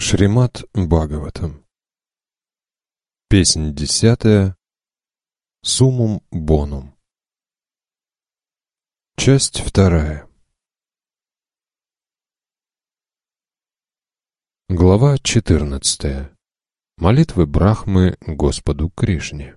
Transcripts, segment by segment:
Шримад Бхагаватам. Песнь 10. Суммум Бонум. Часть 2. Глава 14. Молитвы Брахмы Господу Кришне.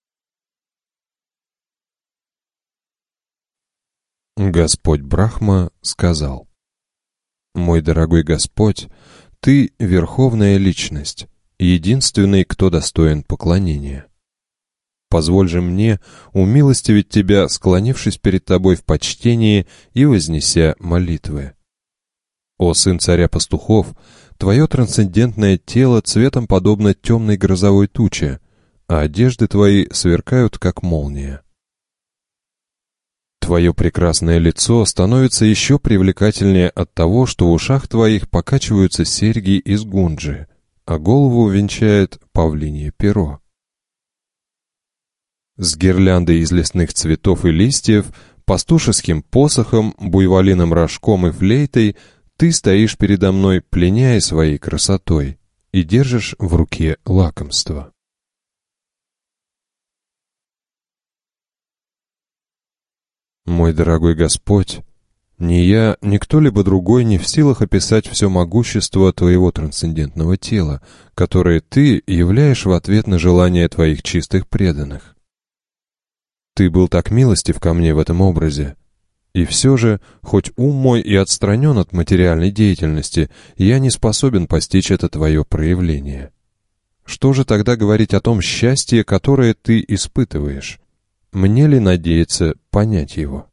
Господь Брахма сказал: «Мой дорогой Господь, Ты — Верховная Личность, единственный, кто достоин поклонения. Позволь же мне умилостивить Тебя, склонившись перед Тобой в почтении и вознеся молитвы. О сын царя пастухов, Твое трансцендентное тело цветом подобно темной грозовой туче, а одежды Твои сверкают, как молния. Твое прекрасное лицо становится еще привлекательнее от того, что в ушах Твоих покачиваются серьги из гунджи, а голову венчает павлинье перо. С гирляндой из лесных цветов и листьев, пастушеским посохом, буйволиным рожком и флейтой Ты стоишь передо мной, пленяя своей красотой, и держишь в руке лакомство. Мой дорогой Господь, ни я, ни кто-либо другой не в силах описать все могущество Твоего трансцендентного тела, которое Ты являешь в ответ на желания Твоих чистых преданных. Ты был так милостив ко мне в этом образе. И все же, хоть ум мой и отстранен от материальной деятельности, я не способен постичь это Твое проявление. Что же тогда говорить о том счастье, которое Ты испытываешь? Мне ли надеяться понять его?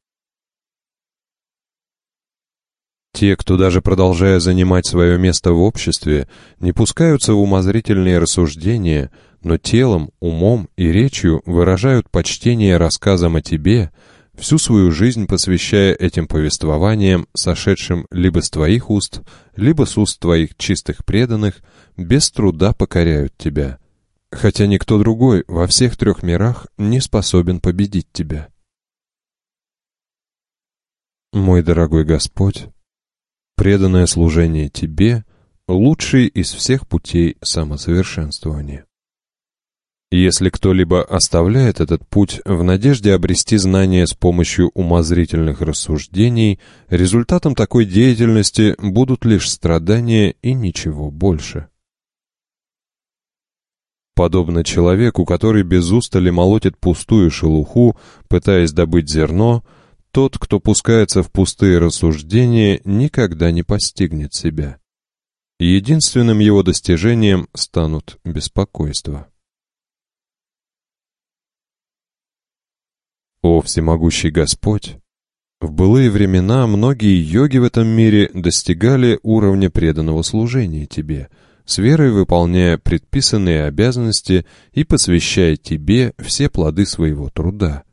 Те, кто даже продолжая занимать свое место в обществе, не пускаются в умозрительные рассуждения, но телом, умом и речью выражают почтение рассказам о Тебе, всю свою жизнь посвящая этим повествованиям, сошедшим либо с Твоих уст, либо с уст Твоих чистых преданных, без труда покоряют Тебя, хотя никто другой во всех трех мирах не способен победить Тебя. Мой дорогой Господь, преданное служение Тебе — лучший из всех путей самосовершенствования. Если кто-либо оставляет этот путь в надежде обрести знания с помощью умозрительных рассуждений, результатом такой деятельности будут лишь страдания и ничего больше. Подобно человеку, который без устали молотит пустую шелуху, пытаясь добыть зерно, тот, кто пускается в пустые рассуждения, никогда не постигнет себя. Единственным его достижением станут беспокойства. О всемогущий Господь! В былые времена многие йоги в этом мире достигали уровня преданного служения Тебе, с верой выполняя предписанные обязанности и посвящая Тебе все плоды своего труда.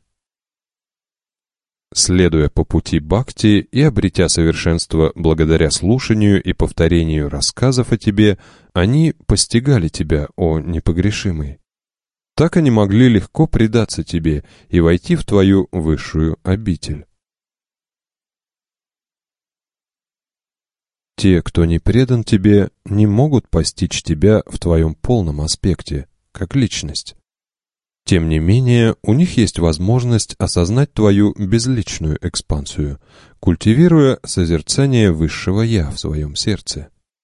Следуя по пути бхакти и обретя совершенство благодаря слушанию и повторению рассказов о Тебе, они постигали Тебя, о непогрешимый. Так они могли легко предаться Тебе и войти в Твою высшую обитель. Те, кто не предан Тебе, не могут постичь Тебя в Твоем полном аспекте, как личность. Тем не менее, у них есть возможность осознать Твою безличную экспансию, культивируя созерцание Высшего Я в своем сердце.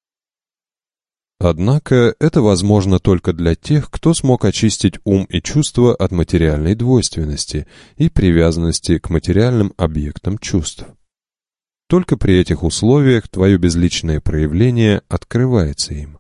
Однако это возможно только для тех, кто смог очистить ум и чувства от материальной двойственности и привязанности к материальным объектам чувств. Только при этих условиях Твое безличное проявление открывается им.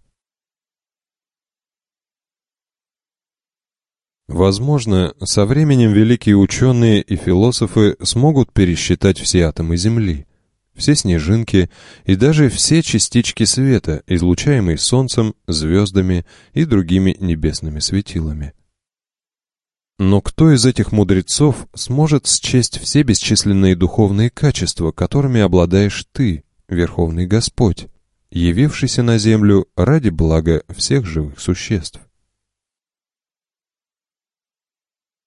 Возможно, со временем великие ученые и философы смогут пересчитать все атомы Земли, все снежинки и даже все частички света, излучаемые Солнцем, звездами и другими небесными светилами. Но кто из этих мудрецов сможет счесть все бесчисленные духовные качества, которыми обладаешь Ты, Верховный Господь, явившийся на землю ради блага всех живых существ?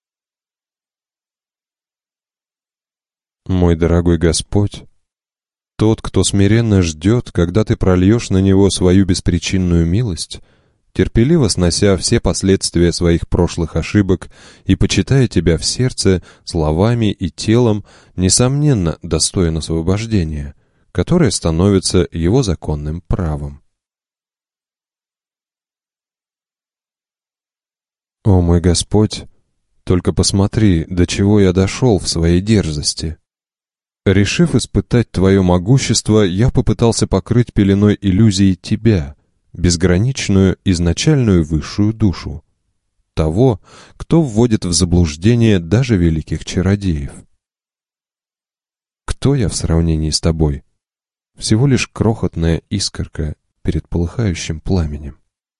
Мой дорогой Господь, Тот, кто смиренно ждет, когда ты прольешь на него свою беспричинную милость, терпеливо снося все последствия своих прошлых ошибок и почитая тебя в сердце, словами и телом, несомненно, достоин освобождения, которое становится его законным правом. О мой Господь, только посмотри, до чего я дошел в своей дерзости. Решив испытать твое могущество, я попытался покрыть пеленой иллюзии тебя, безграничную изначальную высшую душу, того, кто вводит в заблуждение даже великих чародеев. Кто я в сравнении с тобой? Всего лишь крохотная искорка перед полыхающим пламенем.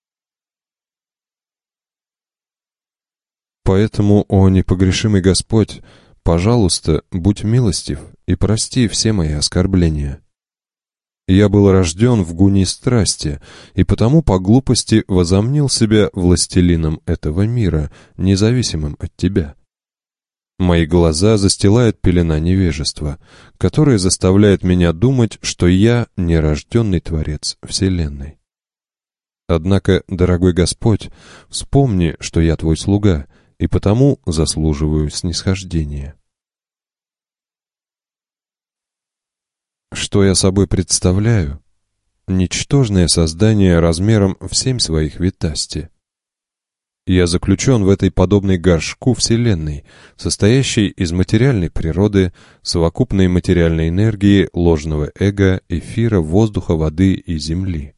Поэтому, о непогрешимый Господь, пожалуйста, будь милостив и прости все мои оскорбления. Я был рожден в гуне страсти, и потому по глупости возомнил себя властелином этого мира, независимым от тебя. Мои глаза застилает пелена невежества, которая заставляет меня думать, что я нерожденный Творец Вселенной. Однако, дорогой Господь, вспомни, что я твой слуга, и потому заслуживаю снисхождения. Что я собой представляю? Ничтожное создание размером в 7 своих витасти. Я заключен в этой подобной горшку Вселенной, состоящей из материальной природы, совокупной материальной энергии, ложного эго, эфира, воздуха, воды и земли.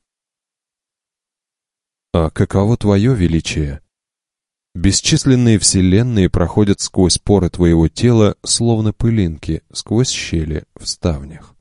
А каково твое величие? Бесчисленные вселенные проходят сквозь поры твоего тела, словно пылинки, сквозь щели в ставнях.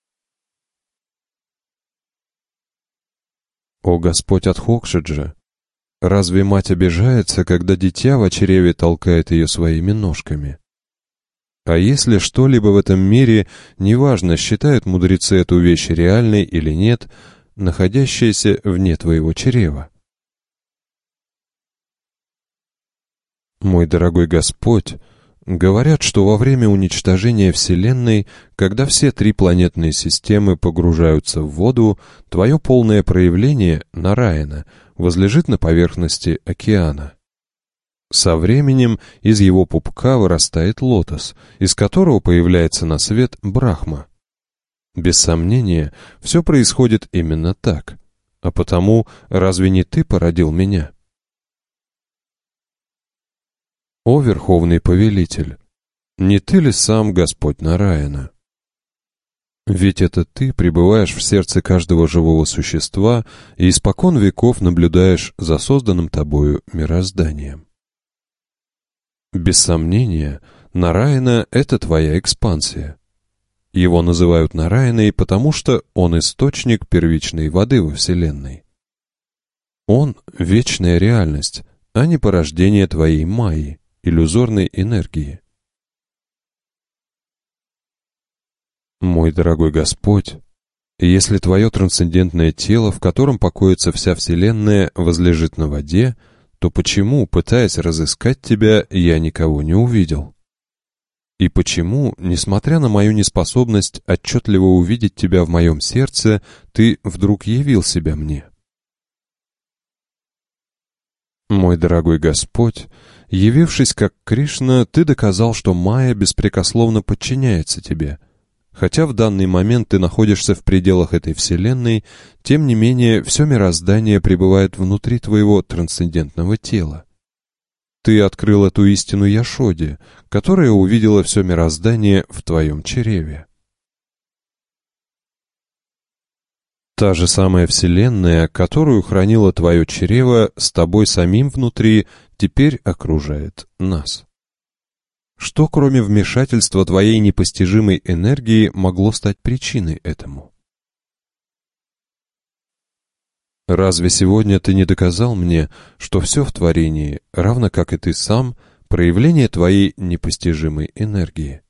О Господь Адхокшаджа! Разве мать обижается, когда дитя в чреве толкает ее своими ножками? А если что-либо в этом мире, неважно, считают мудрецы эту вещь реальной или нет, находящаяся вне твоего чрева? Мой дорогой Господь, говорят, что во время уничтожения Вселенной, когда все 3 планетные системы погружаются в воду, твое полное проявление, Нараяна, возлежит на поверхности океана. Со временем из его пупка вырастает лотос, из которого появляется на свет Брахма. Без сомнения, все происходит именно так. А потому, разве не ты породил меня? О Верховный Повелитель, не ты ли сам Господь Нараяна? Ведь это ты пребываешь в сердце каждого живого существа и испокон веков наблюдаешь за созданным тобою мирозданием. Без сомнения, Нараяна — это твоя экспансия. Его называют Нараяной, потому что он источник первичной воды во Вселенной. Он — вечная реальность, а не порождение твоей майи, иллюзорной энергии. Мой дорогой Господь, если твое трансцендентное тело, в котором покоится вся Вселенная, возлежит на воде, то почему, пытаясь разыскать тебя, я никого не увидел? И почему, несмотря на мою неспособность отчетливо увидеть тебя в моем сердце, ты вдруг явил себя мне? Мой дорогой Господь, явившись как Кришна, ты доказал, что майя беспрекословно подчиняется тебе. Хотя в данный момент ты находишься в пределах этой вселенной, тем не менее все мироздание пребывает внутри твоего трансцендентного тела. Ты открыл эту истину Яшоде, которая увидела все мироздание в твоем чреве. Та же самая вселенная, которую хранило твое чрево, с тобой самим внутри, теперь окружает нас. Что, кроме вмешательства твоей непостижимой энергии, могло стать причиной этому? Разве сегодня ты не доказал мне, что все в творении, равно как и ты сам, проявление твоей непостижимой энергии?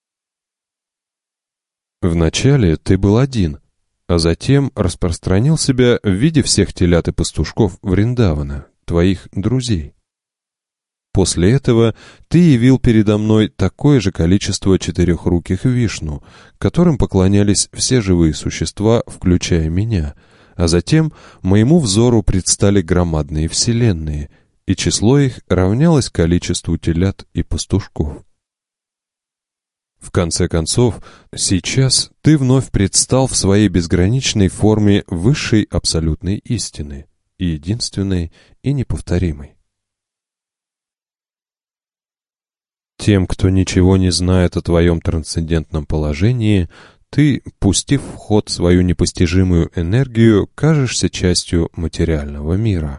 Вначале ты был один, а затем распространил себя в виде всех телят и пастушков Вриндавана, твоих друзей. После этого ты явил передо мной такое же количество четырехруких Вишну, которым поклонялись все живые существа, включая меня, а затем моему взору предстали громадные вселенные, и число их равнялось количеству телят и пастушков. В конце концов, сейчас ты вновь предстал в своей безграничной форме высшей абсолютной истины, и единственной, и неповторимой. Тем, кто ничего не знает о твоем трансцендентном положении, ты, пустив в ход свою непостижимую энергию, кажешься частью материального мира.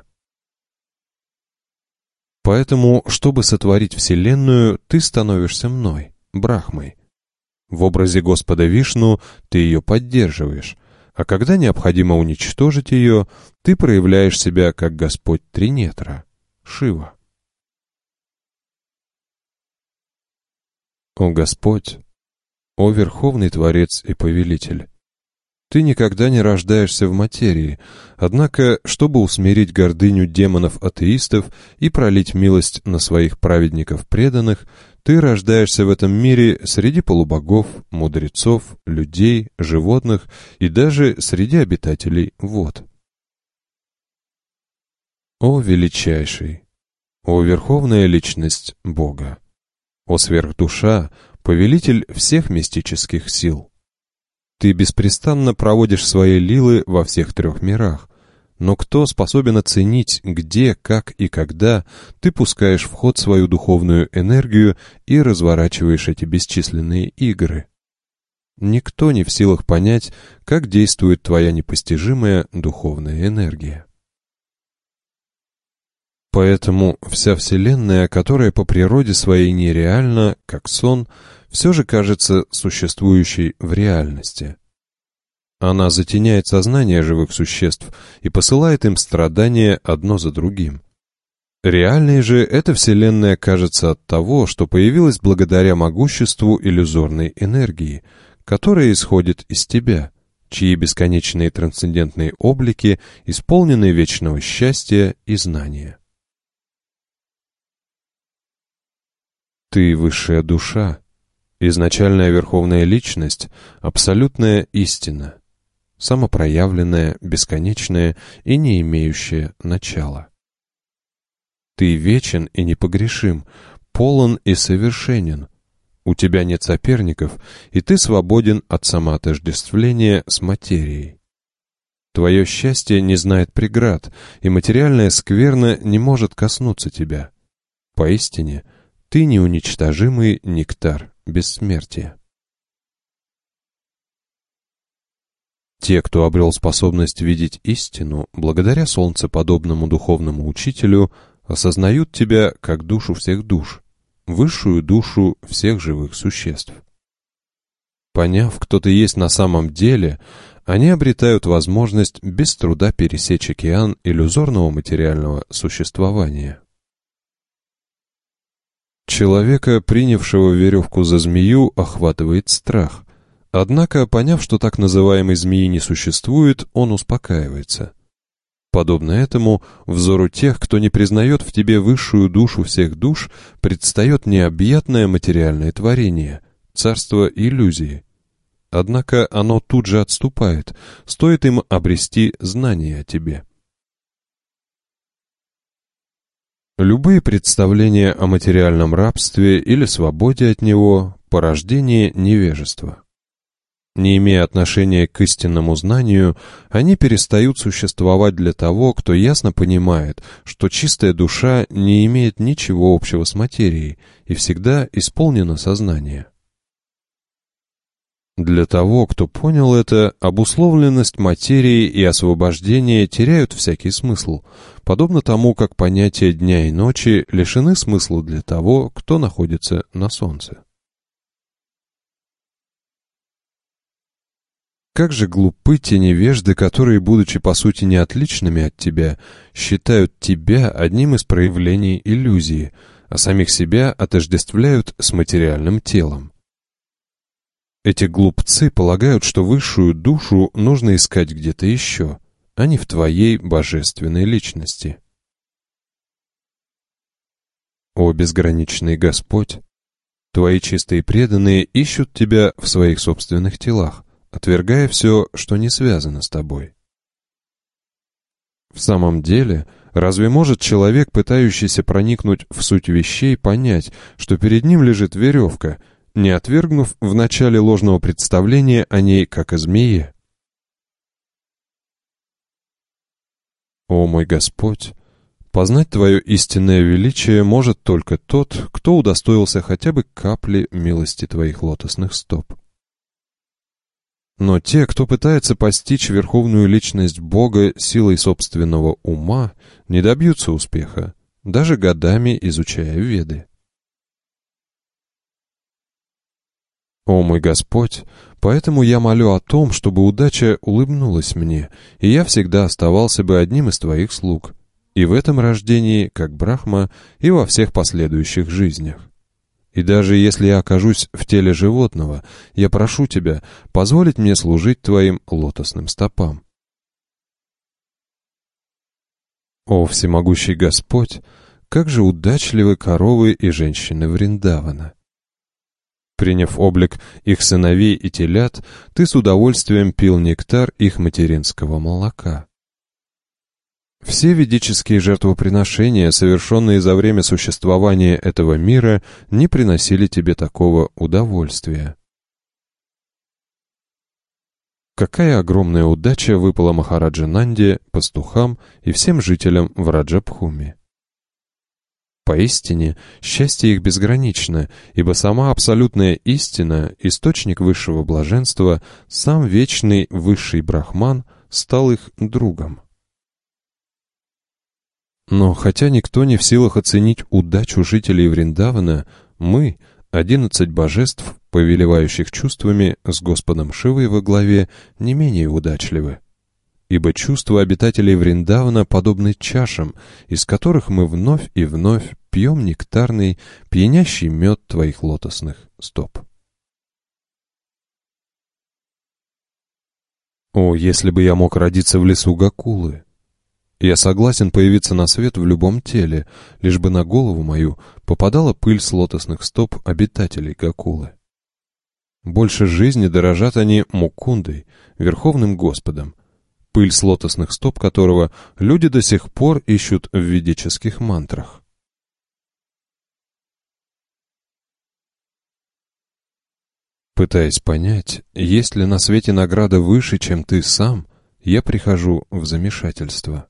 Поэтому, чтобы сотворить Вселенную, ты становишься мной, Брахмой. В образе Господа Вишну ты ее поддерживаешь, а когда необходимо уничтожить ее, ты проявляешь себя как Господь Тринетра, Шива. О Господь, о Верховный Творец и Повелитель! Ты никогда не рождаешься в материи, однако, чтобы усмирить гордыню демонов-атеистов и пролить милость на своих праведников-преданных, ты рождаешься в этом мире среди полубогов, мудрецов, людей, животных и даже среди обитателей вод. О Величайший! О Верховная Личность Бога! О Сверхдуша, повелитель всех мистических сил! Ты беспрестанно проводишь свои лилы во всех трех мирах, но кто способен оценить, где, как и когда ты пускаешь в ход свою духовную энергию и разворачиваешь эти бесчисленные игры? Никто не в силах понять, как действует твоя непостижимая духовная энергия. Поэтому вся Вселенная, которая по природе своей нереальна, как сон, все же кажется существующей в реальности. Она затеняет сознание живых существ и посылает им страдания одно за другим. Реальной же эта Вселенная кажется от того, что появилась благодаря могуществу иллюзорной энергии, которая исходит из тебя, чьи бесконечные трансцендентные облики исполнены вечного счастья и знания. Ты высшая душа, изначальная верховная личность, абсолютная истина, самопроявленная, бесконечная и не имеющая начала. Ты вечен и непогрешим, полон и совершенен. У тебя нет соперников, и ты свободен от самоотождествления с материей. Твое счастье не знает преград, и материальная скверна не может коснуться тебя. Поистине, ты неуничтожимый нектар бессмертия. Те, кто обрел способность видеть истину, благодаря солнцеподобному духовному учителю, осознают тебя как душу всех душ, высшую душу всех живых существ. Поняв, кто ты есть на самом деле, они обретают возможность без труда пересечь океан иллюзорного материального существования. Человека, принявшего веревку за змею, охватывает страх. Однако, поняв, что так называемой змеи не существует, он успокаивается. Подобно этому, взору тех, кто не признает в тебе высшую душу всех душ, предстает необъятное материальное творение, царство иллюзии. Однако оно тут же отступает, стоит им обрести знание о тебе. Любые представления о материальном рабстве или свободе от него – порождение невежества. Не имея отношения к истинному знанию, они перестают существовать для того, кто ясно понимает, что чистая душа не имеет ничего общего с материей и всегда исполнена сознания. Для того, кто понял это, обусловленность материи и освобождение теряют всякий смысл, подобно тому, как понятия дня и ночи лишены смысла для того, кто находится на солнце. Как же глупы те невежды, которые, будучи по сути не отличными от тебя, считают тебя одним из проявлений иллюзии, а самих себя отождествляют с материальным телом. Эти глупцы полагают, что высшую душу нужно искать где-то еще, а не в твоей божественной личности. О безграничный Господь! Твои чистые преданные ищут Тебя в своих собственных телах, отвергая все, что не связано с Тобой. В самом деле, разве может человек, пытающийся проникнуть в суть вещей, понять, что перед ним лежит веревка, не отвергнув в начале ложного представления о ней как о змее? О мой Господь! Познать Твое истинное величие может только тот, кто удостоился хотя бы капли милости Твоих лотосных стоп. Но те, кто пытается постичь верховную личность Бога силой собственного ума, не добьются успеха, даже годами изучая Веды. О мой Господь! Поэтому я молю о том, чтобы удача улыбнулась мне, и я всегда оставался бы одним из Твоих слуг, и в этом рождении, как Брахма, и во всех последующих жизнях. И даже если я окажусь в теле животного, я прошу Тебя позволить мне служить Твоим лотосным стопам. О всемогущий Господь! Как же удачливы коровы и женщины Вриндавана! Приняв облик их сыновей и телят, Ты с удовольствием пил нектар их материнского молока. Все ведические жертвоприношения, совершенные за время существования этого мира, не приносили тебе такого удовольствия. Какая огромная удача выпала Махараджа Нанде, пастухам и всем жителям Враджабхуми. Поистине, счастье их безгранично, ибо сама абсолютная истина, источник высшего блаженства, сам вечный высший Брахман, стал их другом. Но хотя никто не в силах оценить удачу жителей Вриндавана, мы, 11 божеств, повелевающих чувствами, с Господом Шивой во главе, не менее удачливы. Ибо чувства обитателей Вриндавана подобны чашам, из которых мы вновь и вновь пьем нектарный, пьянящий мед Твоих лотосных стоп. О, если бы я мог родиться в лесу Гокулы! Я согласен появиться на свет в любом теле, лишь бы на голову мою попадала пыль с лотосных стоп обитателей Гокулы. Больше жизни дорожат они Мукундой, Верховным Господом, пыль с лотосных стоп которого люди до сих пор ищут в ведических мантрах. Пытаясь понять, есть ли на свете награда выше, чем ты сам, я прихожу в замешательство.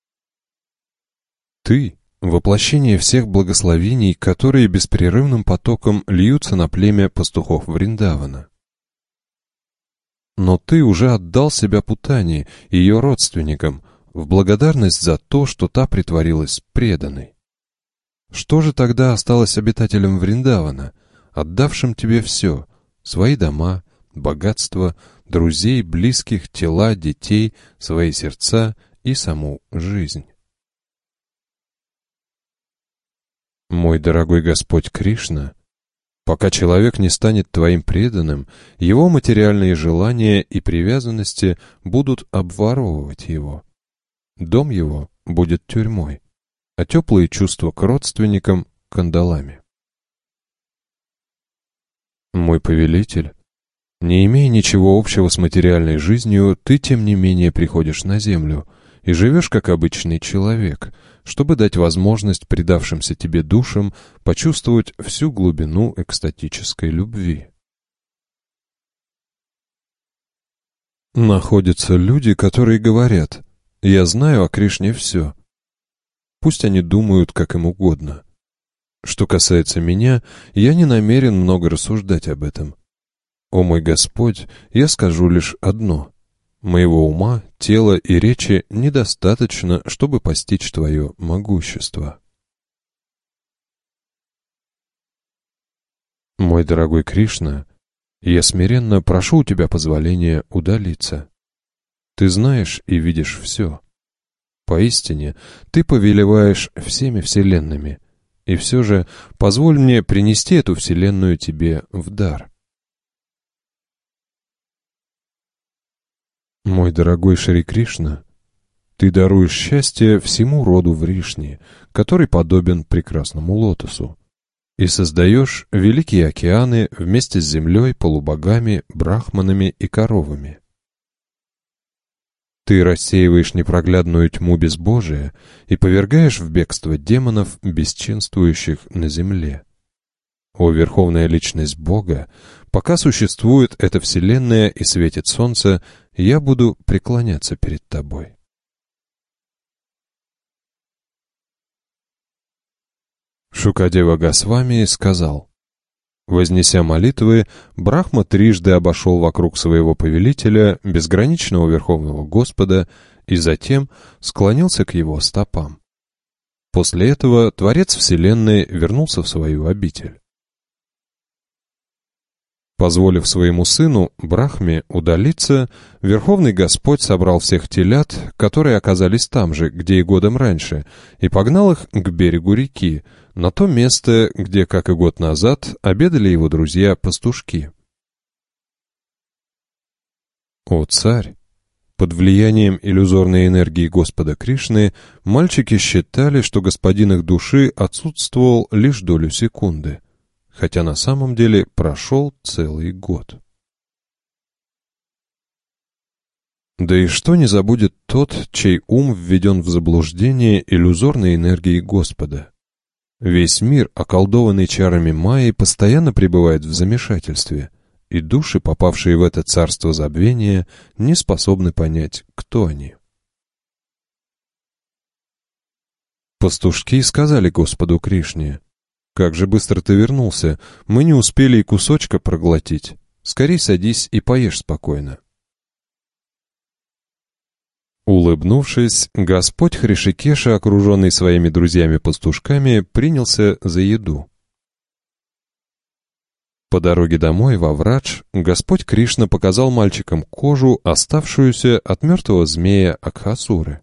Ты — воплощение всех благословений, которые беспрерывным потоком льются на племя пастухов Вриндавана. Но ты уже отдал себя Путане, ее родственникам, в благодарность за то, что та притворилась преданной. Что же тогда осталось обитателям Вриндавана, отдавшим тебе все — свои дома, богатство, друзей, близких, тела, детей, свои сердца и саму жизнь? Мой дорогой Господь Кришна, пока человек не станет Твоим преданным, его материальные желания и привязанности будут обворовывать его. Дом его будет тюрьмой, а теплые чувства к родственникам — кандалами. Мой повелитель, не имея ничего общего с материальной жизнью, ты, тем не менее, приходишь на землю и живешь как обычный человек, чтобы дать возможность предавшимся тебе душам почувствовать всю глубину экстатической любви. Находятся люди, которые говорят: «Я знаю о Кришне все». Пусть они думают, как им угодно. Что касается меня, я не намерен много рассуждать об этом. О мой Господь, я скажу лишь одно. Моего ума, тела и речи недостаточно, чтобы постичь Твое могущество. Мой дорогой Кришна, я смиренно прошу у Тебя позволения удалиться. Ты знаешь и видишь все. Поистине, Ты повелеваешь всеми вселенными, и все же позволь мне принести эту вселенную Тебе в дар. Мой дорогой Шри Кришна, Ты даруешь счастье всему роду Вришни, который подобен прекрасному лотосу, и создаешь великие океаны вместе с землей, полубогами, брахманами и коровами. Ты рассеиваешь непроглядную тьму безбожия и повергаешь в бегство демонов, бесчинствующих на земле. О Верховная Личность Бога, пока существует эта вселенная и светит солнце, я буду преклоняться перед тобой. Шукадева Госвами сказал: вознеся молитвы, Брахма трижды обошел вокруг своего повелителя, безграничного Верховного Господа, и затем склонился к его стопам. После этого Творец Вселенной вернулся в свою обитель. Позволив своему сыну, Брахме, удалиться, Верховный Господь собрал всех телят, которые оказались там же, где и годом раньше, и погнал их к берегу реки, на то место, где, как и год назад, обедали его друзья-пастушки. О царь! Под влиянием иллюзорной энергии Господа Кришны мальчики считали, что господин их души отсутствовал лишь долю секунды, хотя на самом деле прошел целый год. Да и что не забудет тот, чей ум введен в заблуждение иллюзорной энергией Господа? Весь мир, околдованный чарами Майи, постоянно пребывает в замешательстве, и души, попавшие в это царство забвения, не способны понять, кто они. Пастушки сказали Господу Кришне: «Как же быстро ты вернулся, мы не успели и кусочка проглотить. Скорей садись и поешь спокойно». Улыбнувшись, Господь Хришикеша, окруженный своими друзьями-пастушками, принялся за еду. По дороге домой во Врадж Господь Кришна показал мальчикам кожу, оставшуюся от мертвого змея Акхасуры.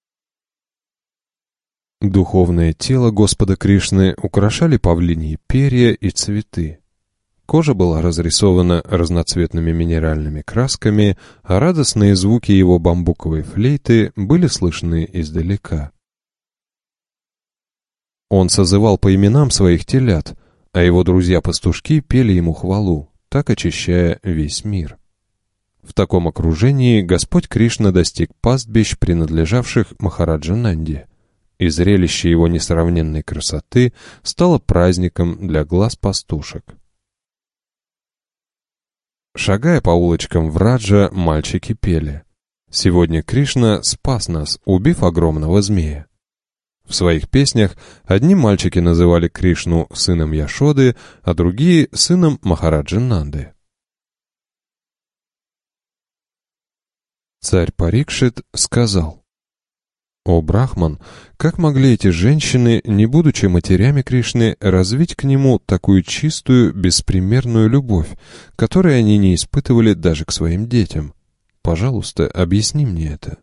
Духовное тело Господа Кришны украшали павлиньи перья и цветы. Кожа была разрисована разноцветными минеральными красками, а радостные звуки его бамбуковой флейты были слышны издалека. Он созывал по именам своих телят, а его друзья-пастушки пели ему хвалу, так очищая весь мир. В таком окружении Господь Кришна достиг пастбищ, принадлежавших Махараджа Нанди, и зрелище его несравненной красоты стало праздником для глаз пастушек. Шагая по улочкам Враджа, мальчики пели: «Сегодня Кришна спас нас, убив огромного змея». В своих песнях одни мальчики называли Кришну сыном Яшоды, а другие — сыном Махараджи Нанды. Царь Парикшит сказал: «О Брахман, как могли эти женщины, не будучи матерями Кришны, развить к нему такую чистую, беспримерную любовь, которой они не испытывали даже к своим детям? Пожалуйста, объясни мне это».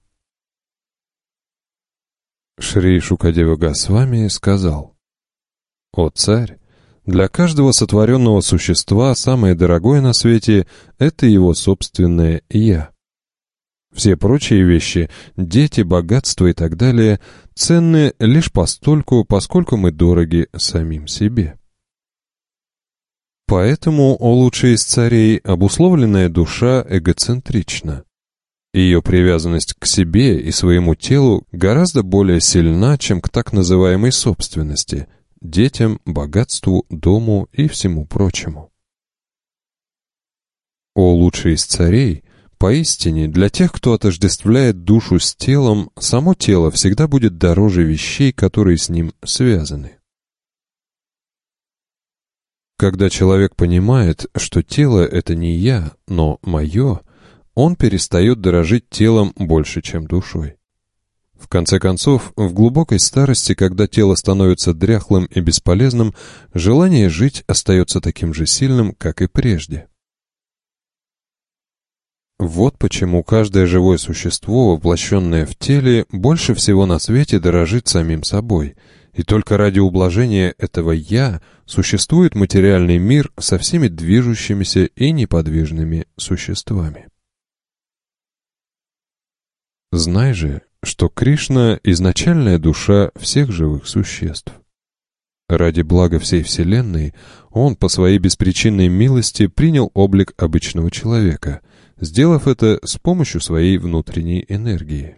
Шри Шукадева Госвами сказал: «О царь, для каждого сотворенного существа самое дорогое на свете — это его собственное «я». Все прочие вещи, дети, богатство и так далее, ценны лишь постольку, поскольку мы дороги самим себе. Поэтому, о лучший из царей, обусловленная душа эгоцентрична. Ее привязанность к себе и своему телу гораздо более сильна, чем к так называемой собственности, детям, богатству, дому и всему прочему. О лучший из царей, поистине, для тех, кто отождествляет душу с телом, само тело всегда будет дороже вещей, которые с ним связаны. Когда человек понимает, что тело — это не я, но мое, он перестает дорожить телом больше, чем душой. В конце концов, в глубокой старости, когда тело становится дряхлым и бесполезным, желание жить остается таким же сильным, как и прежде. Вот почему каждое живое существо, воплощенное в теле, больше всего на свете дорожит самим собой, и только ради ублажения этого «я» существует материальный мир со всеми движущимися и неподвижными существами. Знай же, что Кришна — изначальная душа всех живых существ. Ради блага всей Вселенной он по своей беспричинной милости принял облик обычного человека, сделав это с помощью своей внутренней энергии.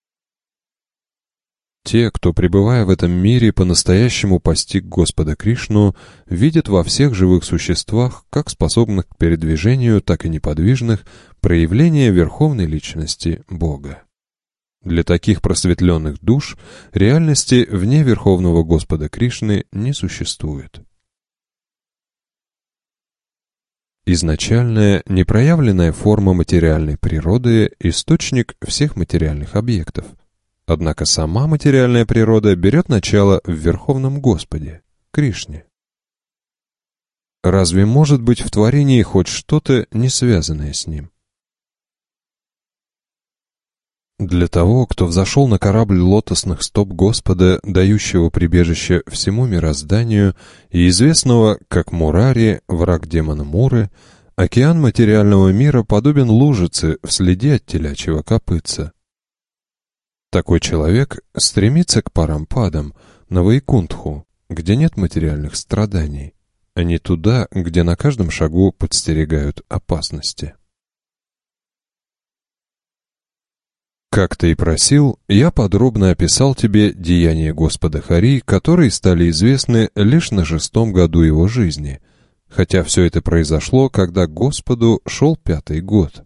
Те, кто, пребывая в этом мире, по-настоящему постиг Господа Кришну, видят во всех живых существах, как способных к передвижению, так и неподвижных, проявления Верховной Личности Бога. Для таких просветленных душ реальности вне Верховного Господа Кришны не существует. Изначальная, непроявленная форма материальной природы – источник всех материальных объектов. Однако сама материальная природа берет начало в Верховном Господе, Кришне. Разве может быть в творении хоть что-то, не связанное с Ним? Для того, кто взошел на корабль лотосных стоп Господа, дающего прибежище всему мирозданию и известного как Мурари, враг демона Муры, океан материального мира подобен лужице в следе от телячьего копытца. Такой человек стремится к Парампадам, на Вайкунтху, где нет материальных страданий, а не туда, где на каждом шагу подстерегают опасности. Как ты и просил, я подробно описал тебе деяния Господа Хари, которые стали известны лишь на 6-м году его жизни, хотя все это произошло, когда Господу шел 5-й год.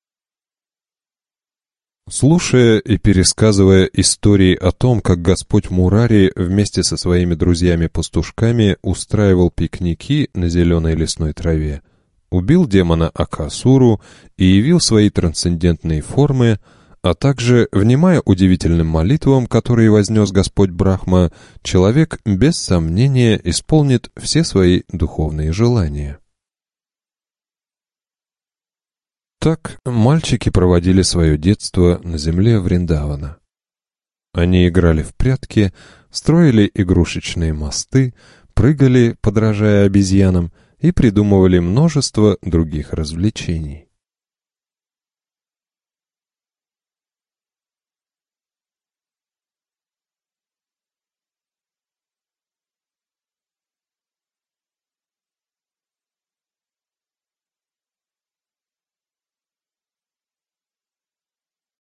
Слушая и пересказывая истории о том, как Господь Мурари вместе со своими друзьями-пастушками устраивал пикники на зеленой лесной траве, убил демона Акасуру и явил свои трансцендентные формы, а также, внимая удивительным молитвам, которые вознес Господь Брахма, человек без сомнения исполнит все свои духовные желания. Так мальчики проводили свое детство на земле Вриндавана. Они играли в прятки, строили игрушечные мосты, прыгали, подражая обезьянам, и придумывали множество других развлечений.